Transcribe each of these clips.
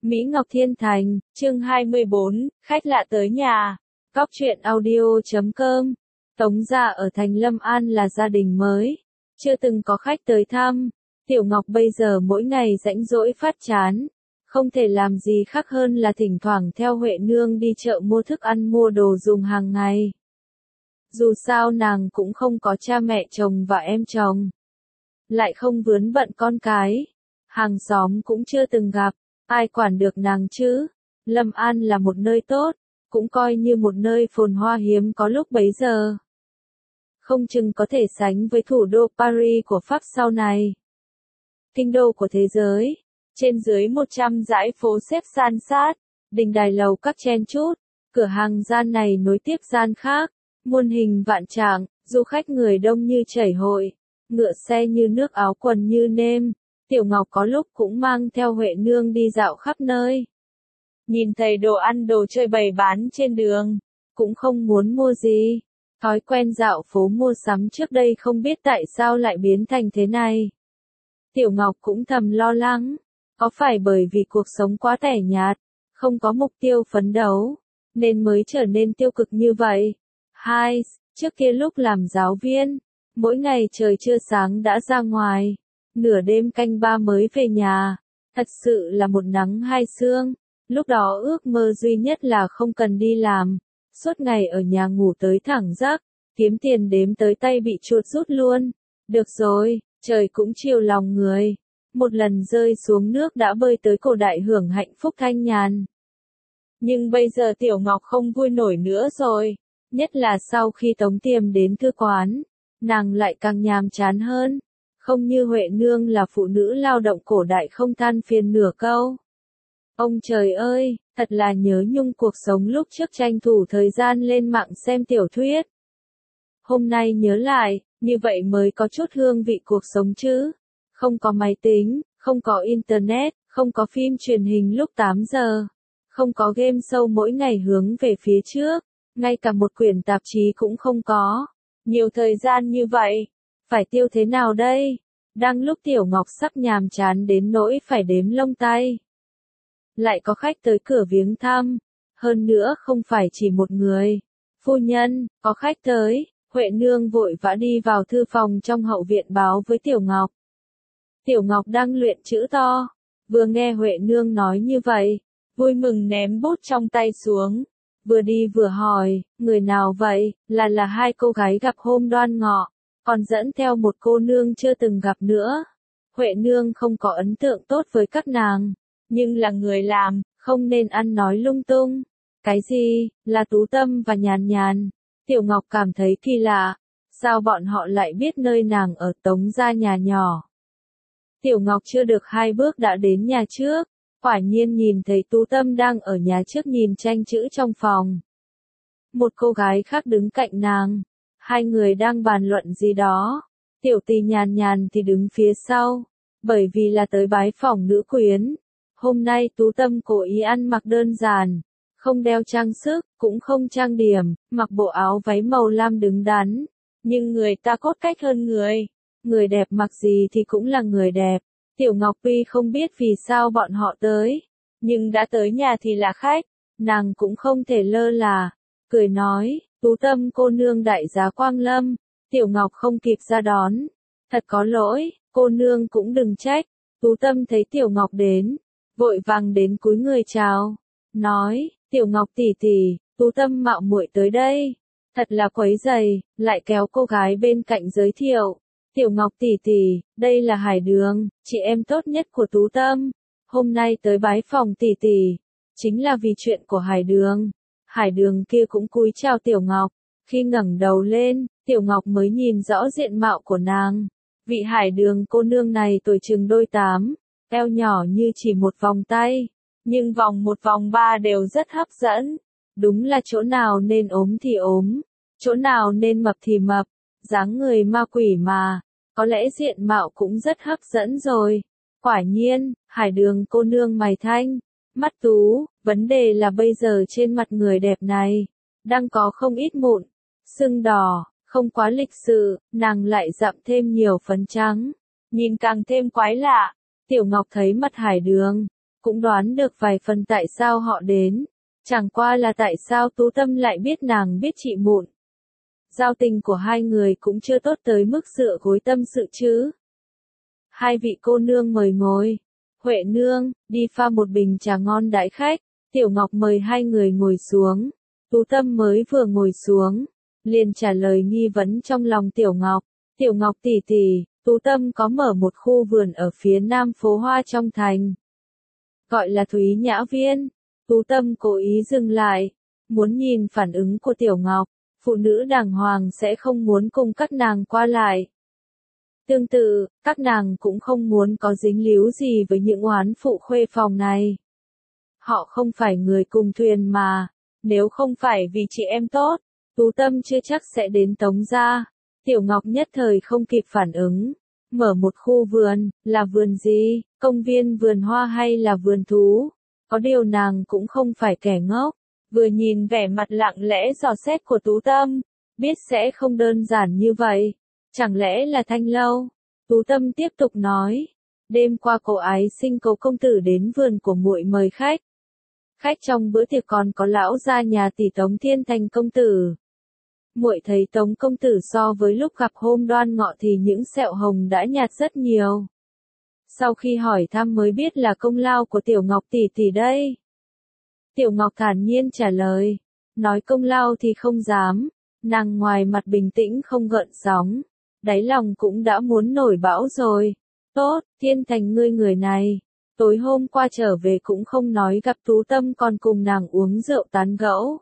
Mỹ Ngọc Thiên Thành, chương 24, khách lạ tới nhà. Góc truyện audio.com. Tống gia ở thành Lâm An là gia đình mới, chưa từng có khách tới thăm. Tiểu Ngọc bây giờ mỗi ngày rảnh rỗi phát chán, không thể làm gì khác hơn là thỉnh thoảng theo Huệ Nương đi chợ mua thức ăn mua đồ dùng hàng ngày. Dù sao nàng cũng không có cha mẹ chồng và em chồng, lại không vướng bận con cái, hàng xóm cũng chưa từng gặp, ai quản được nàng chứ. Lâm An là một nơi tốt, cũng coi như một nơi phồn hoa hiếm có lúc bấy giờ. Không chừng có thể sánh với thủ đô Paris của Pháp sau này. Kinh đô của thế giới, trên dưới 100 dãy phố xếp san sát, đình đài lầu các chen chúc, cửa hàng gian này nối tiếp gian khác, muôn hình vạn trạng, du khách người đông như chảy hội, ngựa xe như nước áo quần như nêm. Tiểu Ngọc có lúc cũng mang theo Huệ Nương đi dạo khắp nơi. Nhìn thấy đồ ăn đồ chơi bày bán trên đường, cũng không muốn mua gì. Thói quen dạo phố mua sắm trước đây không biết tại sao lại biến thành thế này. Tiểu Ngọc cũng thầm lo lắng, có phải bởi vì cuộc sống quá tẻ nhạt, không có mục tiêu phấn đấu, nên mới trở nên tiêu cực như vậy. Trước kia lúc làm giáo viên, mỗi ngày trời chưa sáng đã ra ngoài, nửa đêm canh ba mới về nhà, thật sự là một nắng hai sương. Lúc đó ước mơ duy nhất là không cần đi làm, suốt ngày ở nhà ngủ tới thẳng giấc, kiếm tiền đếm tới tay bị chuột rút luôn. Được rồi, trời cũng chiều lòng người, một lần rơi xuống nước đã bơi tới cổ đại hưởng hạnh phúc thanh nhàn. Nhưng bây giờ Tiểu Ngọc không vui nổi nữa rồi, nhất là sau khi Tống Tiềm đến thư quán, nàng lại càng nhàm chán hơn. Không như Huệ Nương là phụ nữ lao động cổ đại không than phiền nửa câu. Ông trời ơi, thật là nhớ nhung cuộc sống lúc trước tranh thủ thời gian lên mạng xem tiểu thuyết. Hôm nay nhớ lại, như vậy mới có chút hương vị cuộc sống chứ. Không có máy tính, không có internet, không có phim truyền hình lúc 8 giờ, không có game show mỗi ngày hướng về phía trước, ngay cả một quyển tạp chí cũng không có. Nhiều thời gian như vậy, phải tiêu thế nào đây? Đang lúc Tiểu Ngọc sắp nhàm chán đến nỗi phải đếm lông tay, lại có khách tới cửa viếng thăm, hơn nữa không phải chỉ một người. Phu nhân, có khách tới. Huệ Nương vội vã đi vào thư phòng trong hậu viện báo với Tiểu Ngọc. Tiểu Ngọc đang luyện chữ to, vừa nghe Huệ Nương nói như vậy, vui mừng ném bút trong tay xuống, vừa đi vừa hỏi, người nào vậy? Là hai cô gái gặp hôm Đoan Ngọ, còn dẫn theo một cô nương chưa từng gặp nữa. Huệ Nương không có ấn tượng tốt với các nàng, nhưng là người làm, không nên ăn nói lung tung. Cái gì, là Tú Tâm và Nhàn Nhàn? Tiểu Ngọc cảm thấy kỳ lạ, sao bọn họ lại biết nơi nàng ở Tống gia nhà nhỏ? Tiểu Ngọc chưa được 2 bước đã đến nhà trước, quả nhiên nhìn thấy Tú Tâm đang ở nhà trước nhìn tranh chữ trong phòng. Một cô gái khác đứng cạnh nàng, hai người đang bàn luận gì đó. Tiểu Tỳ Nhàn Nhàn thì đứng phía sau, bởi vì là tới bái phỏng nữ quyến. Hôm nay Tú Tâm cố ý ăn mặc đơn giản, không đeo trang sức, cũng không trang điểm, mặc bộ áo váy màu lam đứng đắn. Nhưng người ta cốt cách hơn người. Người đẹp mặc gì thì cũng là người đẹp. Tiểu Ngọc tuy không biết vì sao bọn họ tới, nhưng đã tới nhà thì là khách, nàng cũng không thể lơ là. Cười nói, Tú Tâm cô nương đại giá quang lâm. Tiểu Ngọc không kịp ra đón. Thật có lỗi, cô nương cũng đừng trách. Tú Tâm thấy Tiểu Ngọc đến, vội vàng đến cúi người chào, nói, Tiểu Ngọc tỷ tỷ, Tú Tâm mạo muội tới đây, thật là quấy rầy, lại kéo cô gái bên cạnh giới thiệu, Tiểu Ngọc tỷ tỷ, đây là Hải Đường, chị em tốt nhất của Tú Tâm, hôm nay tới bái phòng tỷ tỷ, chính là vì chuyện của Hải Đường. Hải Đường kia cũng cúi chào Tiểu Ngọc, khi ngẩng đầu lên, Tiểu Ngọc mới nhìn rõ diện mạo của nàng. Vị Hải Đường cô nương này tuổi chừng đôi 8, eo nhỏ như chỉ một vòng tay, nhưng vòng 1 vòng 3 đều rất hấp dẫn. Đúng là chỗ nào nên ốm thì ốm, chỗ nào nên mập thì mập, dáng người ma quỷ mà, có lẽ diện mạo cũng rất hấp dẫn rồi. Quả nhiên, Hải Đường cô nương mày thanh, mắt tú, vấn đề là bây giờ trên mặt người đẹp này, đang có không ít mụn, sưng đỏ, không quá lịch sự, nàng lại dặm thêm nhiều phấn trắng, nhìn càng thêm quái lạ. Tiểu Ngọc thấy mặt Hải Đường, cũng đoán được vài phần tại sao họ đến. Chẳng qua là tại sao Tú Tâm lại biết nàng biết chị Mụn. Giao tình của hai người cũng chưa tốt tới mức dựa gối tâm sự chứ. Hai vị cô nương mời ngồi. Huệ nương, đi pha một bình trà ngon đãi khách. Tiểu Ngọc mời hai người ngồi xuống. Tú Tâm mới vừa ngồi xuống, liền trả lời nghi vấn trong lòng Tiểu Ngọc. Tiểu Ngọc tỷ tỷ, Tú Tâm có mở một khu vườn ở phía nam phố hoa trong thành. Gọi là Thúy Nhã Viên. Tú Tâm cố ý dừng lại, muốn nhìn phản ứng của Tiểu Ngọc. Phụ nữ đàng hoàng sẽ không muốn cùng các nàng qua lại. Tương tự, các nàng cũng không muốn có dính líu gì với những oán phụ khuê phòng này. Họ không phải người cùng thuyền mà, nếu không phải vì chị em tốt, Tú Tâm chưa chắc sẽ đến Tống gia. Tiểu Ngọc nhất thời không kịp phản ứng. Mở một khu vườn, là vườn gì, công viên vườn hoa hay là vườn thú? Có điều nàng cũng không phải kẻ ngốc. Vừa nhìn vẻ mặt lặng lẽ dò xét của Tú Tâm, biết sẽ không đơn giản như vậy. Chẳng lẽ là Thanh Lâu? Tú Tâm tiếp tục nói. Đêm qua cô ái sinh Cố công tử đến vườn của muội mời khách. Khách trong bữa tiệc còn có lão gia nhà tỷ Tống Thiên Thành công tử. Muội thấy Tống công tử so với lúc gặp hôm Đoan Ngọ thì những sẹo hồng đã nhạt rất nhiều. Sau khi hỏi thăm mới biết là công lao của Tiểu Ngọc tỷ tỷ đây. Tiểu Ngọc thản nhiên trả lời, nói công lao thì không dám, nàng ngoài mặt bình tĩnh không gợn sóng, đáy lòng cũng đã muốn nổi bão rồi. Tốt, Thiên Thành ngươi người này, tối hôm qua trở về cũng không nói gặp Tú Tâm còn cùng nàng uống rượu tán gẫu.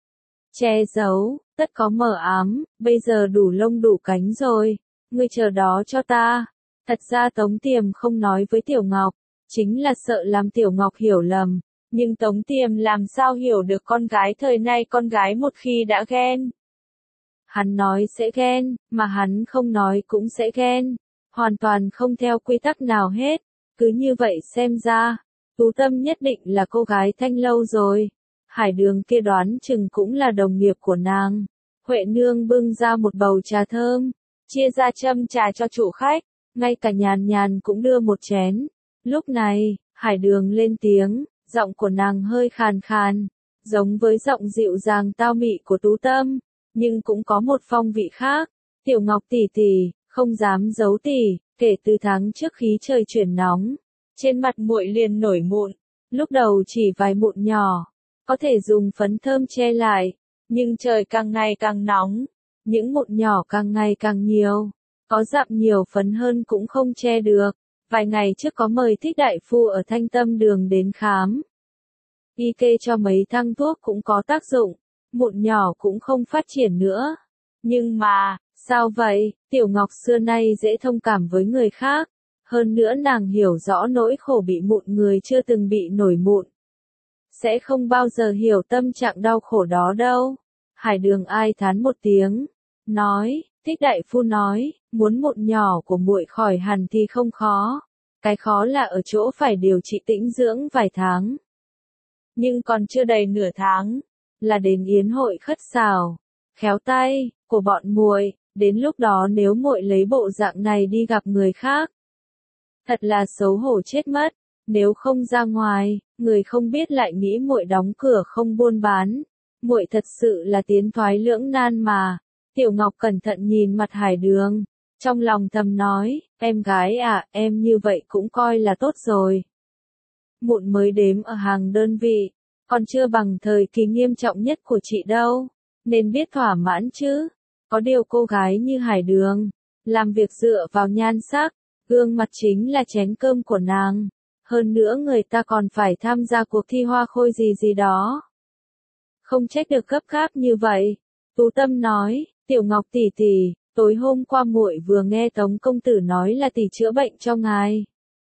Che giấu, tất có mờ ám, bây giờ đủ lông đủ cánh rồi, ngươi chờ đó cho ta. Thật ra Tống Tiềm không nói với Tiểu Ngọc, chính là sợ làm Tiểu Ngọc hiểu lầm. Nhưng Tống Tiềm làm sao hiểu được con gái thời nay, con gái một khi đã ghen. Hắn nói sẽ ghen, mà hắn không nói cũng sẽ ghen. Hoàn toàn không theo quy tắc nào hết. Cứ như vậy xem ra, Tú Tâm nhất định là cô gái Thanh Lâu rồi. Hải Đường kia đoán chừng cũng là đồng nghiệp của nàng. Huệ nương bưng ra một bầu trà thơm, chia ra châm trà cho chủ khách, ngay cả Nhàn Nhàn cũng đưa một chén. Lúc này, Hải Đường lên tiếng. Giọng của nàng hơi khàn khàn, giống với giọng dịu dàng tao mị của Tú Tâm, nhưng cũng có một phong vị khác. Tiểu Ngọc tỷ tỷ, không dám giấu tỷ, kể từ tháng trước khí trời chuyển nóng, trên mặt muội liền nổi mụn, lúc đầu chỉ vài mụn nhỏ, có thể dùng phấn thơm che lại, nhưng trời càng ngày càng nóng, những mụn nhỏ càng ngày càng nhiều, có dặm nhiều phấn hơn cũng không che được. Vài ngày trước có mời Thích đại phu ở Thanh Tâm Đường đến khám. Y kê cho mấy thang thuốc cũng có tác dụng, mụn nhỏ cũng không phát triển nữa. Nhưng mà, sao vậy, Tiểu Ngọc xưa nay dễ thông cảm với người khác. Hơn nữa nàng hiểu rõ nỗi khổ bị mụn người chưa từng bị nổi mụn. Sẽ không bao giờ hiểu tâm trạng đau khổ đó đâu. Hải Đường ai thán một tiếng, nói. Thích đại phu nói, muốn mụn nhỏ của muội khỏi hẳn thì không khó. Cái khó là ở chỗ phải điều trị tĩnh dưỡng vài tháng. Nhưng còn chưa đầy nửa tháng, là đến yến hội khất xào, khéo tay, của bọn muội, đến lúc đó nếu muội lấy bộ dạng này đi gặp người khác. Thật là xấu hổ chết mất, nếu không ra ngoài, người không biết lại nghĩ muội đóng cửa không buôn bán. Muội thật sự là tiến thoái lưỡng nan mà. Tiểu Ngọc cẩn thận nhìn mặt Hải Đường, trong lòng thầm nói, em gái à, em như vậy cũng coi là tốt rồi. Mụn mới đếm ở hàng đơn vị, còn chưa bằng thời kỳ nghiêm trọng nhất của chị đâu, nên biết thỏa mãn chứ. Có điều cô gái như Hải Đường, làm việc dựa vào nhan sắc, gương mặt chính là chén cơm của nàng. Hơn nữa người ta còn phải tham gia cuộc thi hoa khôi gì gì đó. Không trách được gấp gáp như vậy. Tú Tâm nói, Tiểu Ngọc tỷ tỷ, tối hôm qua muội vừa nghe Tống công tử nói là tỷ chữa bệnh cho ngài.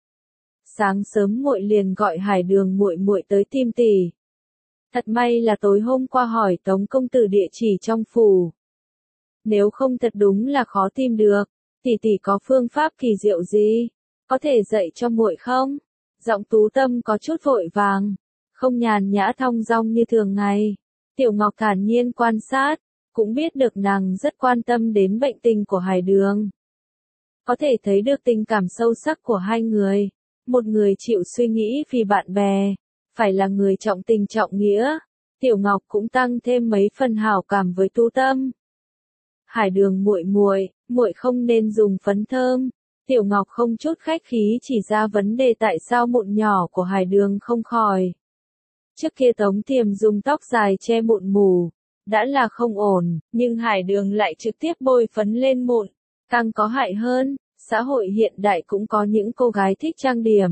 Sáng sớm muội liền gọi Hải Đường muội muội tới tìm tỷ. Thật may là tối hôm qua hỏi Tống công tử địa chỉ trong phủ. Nếu không thật đúng là khó tìm được. Tỷ tỷ có phương pháp kỳ diệu gì? Có thể dạy cho muội không? Giọng Tú Tâm có chút vội vàng, không nhàn nhã thong dong như thường ngày. Tiểu Ngọc thản nhiên quan sát, cũng biết được nàng rất quan tâm đến bệnh tình của Hải Đường. Có thể thấy được tình cảm sâu sắc của hai người. một người chịu suy nghĩ vì bạn bè, phải là người trọng tình trọng nghĩa. Tiểu Ngọc cũng tăng thêm mấy phần hảo cảm với Tu Tâm. Hải Đường muội muội, muội không nên dùng phấn thơm. Tiểu Ngọc không chút khách khí chỉ ra vấn đề tại sao mụn nhỏ của Hải Đường không khỏi. Trước kia Tống Tiềm dùng tóc dài che mụn mù, đã là không ổn, nhưng Hải Đường lại trực tiếp bôi phấn lên mụn, càng có hại hơn. Xã hội hiện đại cũng có những cô gái thích trang điểm.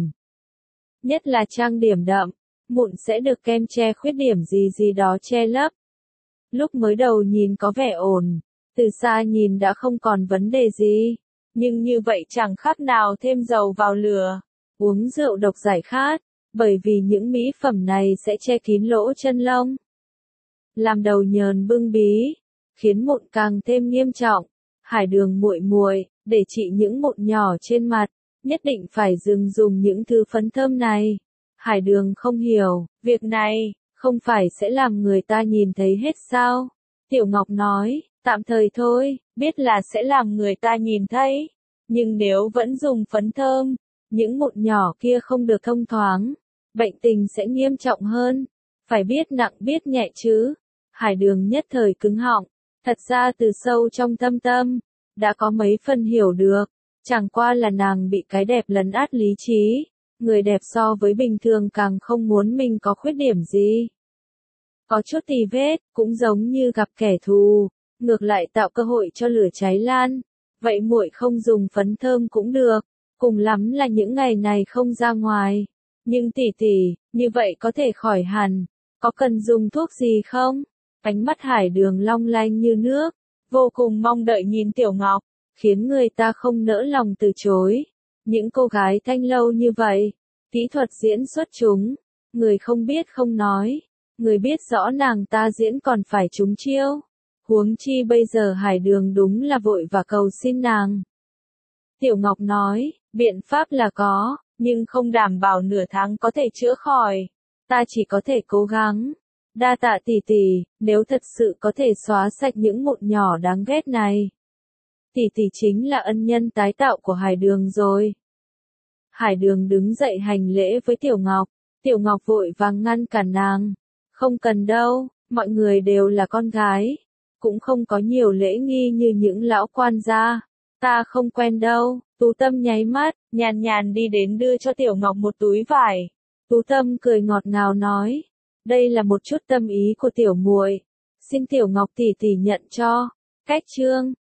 Nhất là trang điểm đậm, mụn sẽ được kem che khuyết điểm gì gì đó che lấp. Lúc mới đầu nhìn có vẻ ổn, từ xa nhìn đã không còn vấn đề gì. Nhưng như vậy chẳng khác nào thêm dầu vào lửa. Uống rượu độc giải khát, bởi vì những mỹ phẩm này sẽ che kín lỗ chân lông. Làm đầu nhờn bưng bí, khiến mụn càng thêm nghiêm trọng. Hải Đường muội muội, để trị những mụn nhỏ trên mặt, nhất định phải dừng dùng những thứ phấn thơm này. Hải Đường không hiểu, việc này, không phải sẽ làm người ta nhìn thấy hết sao? Tiểu Ngọc nói, tạm thời thôi, biết là sẽ làm người ta nhìn thấy. Nhưng nếu vẫn dùng phấn thơm, những mụn nhỏ kia không được thông thoáng, bệnh tình sẽ nghiêm trọng hơn. Phải biết nặng biết nhẹ chứ. Hải Đường nhất thời cứng họng, thật ra từ sâu trong thâm tâm, đã có mấy phần hiểu được, chẳng qua là nàng bị cái đẹp lấn át lý trí, người đẹp so với bình thường càng không muốn mình có khuyết điểm gì. Có chút tì vết, cũng giống như gặp kẻ thù, ngược lại tạo cơ hội cho lửa cháy lan. Vậy muội không dùng phấn thơm cũng được, cùng lắm là những ngày này không ra ngoài. Nhưng tỷ tỷ, như vậy có thể khỏi hẳn, có cần dùng thuốc gì không? Ánh mắt Hải Đường long lanh như nước, vô cùng mong đợi nhìn Tiểu Ngọc, khiến người ta không nỡ lòng từ chối. Những cô gái thanh lâu như vậy, kỹ thuật diễn xuất chúng, người không biết không nói, người biết rõ nàng ta diễn còn phải trúng chiêu. Huống chi bây giờ Hải Đường đúng là vội và cầu xin nàng. Tiểu Ngọc nói, biện pháp là có, nhưng không đảm bảo nửa tháng có thể chữa khỏi. Ta chỉ có thể cố gắng. Đa tạ tỷ tỷ, nếu thật sự có thể xóa sạch những mụn nhỏ đáng ghét này. Tỷ tỷ chính là ân nhân tái tạo của Hải Đường rồi. Hải Đường đứng dậy hành lễ với Tiểu Ngọc. Tiểu Ngọc vội vàng ngăn cản nàng. Không cần đâu, mọi người đều là con gái. Cũng không có nhiều lễ nghi như những lão quan gia. Ta không quen đâu. Tú Tâm nháy mắt, nhàn nhàn đi đến đưa cho Tiểu Ngọc một túi vải. Tú Tâm cười ngọt ngào nói, đây là một chút tâm ý của tiểu muội, xin Tiểu Ngọc tỷ tỷ nhận cho. Cách chương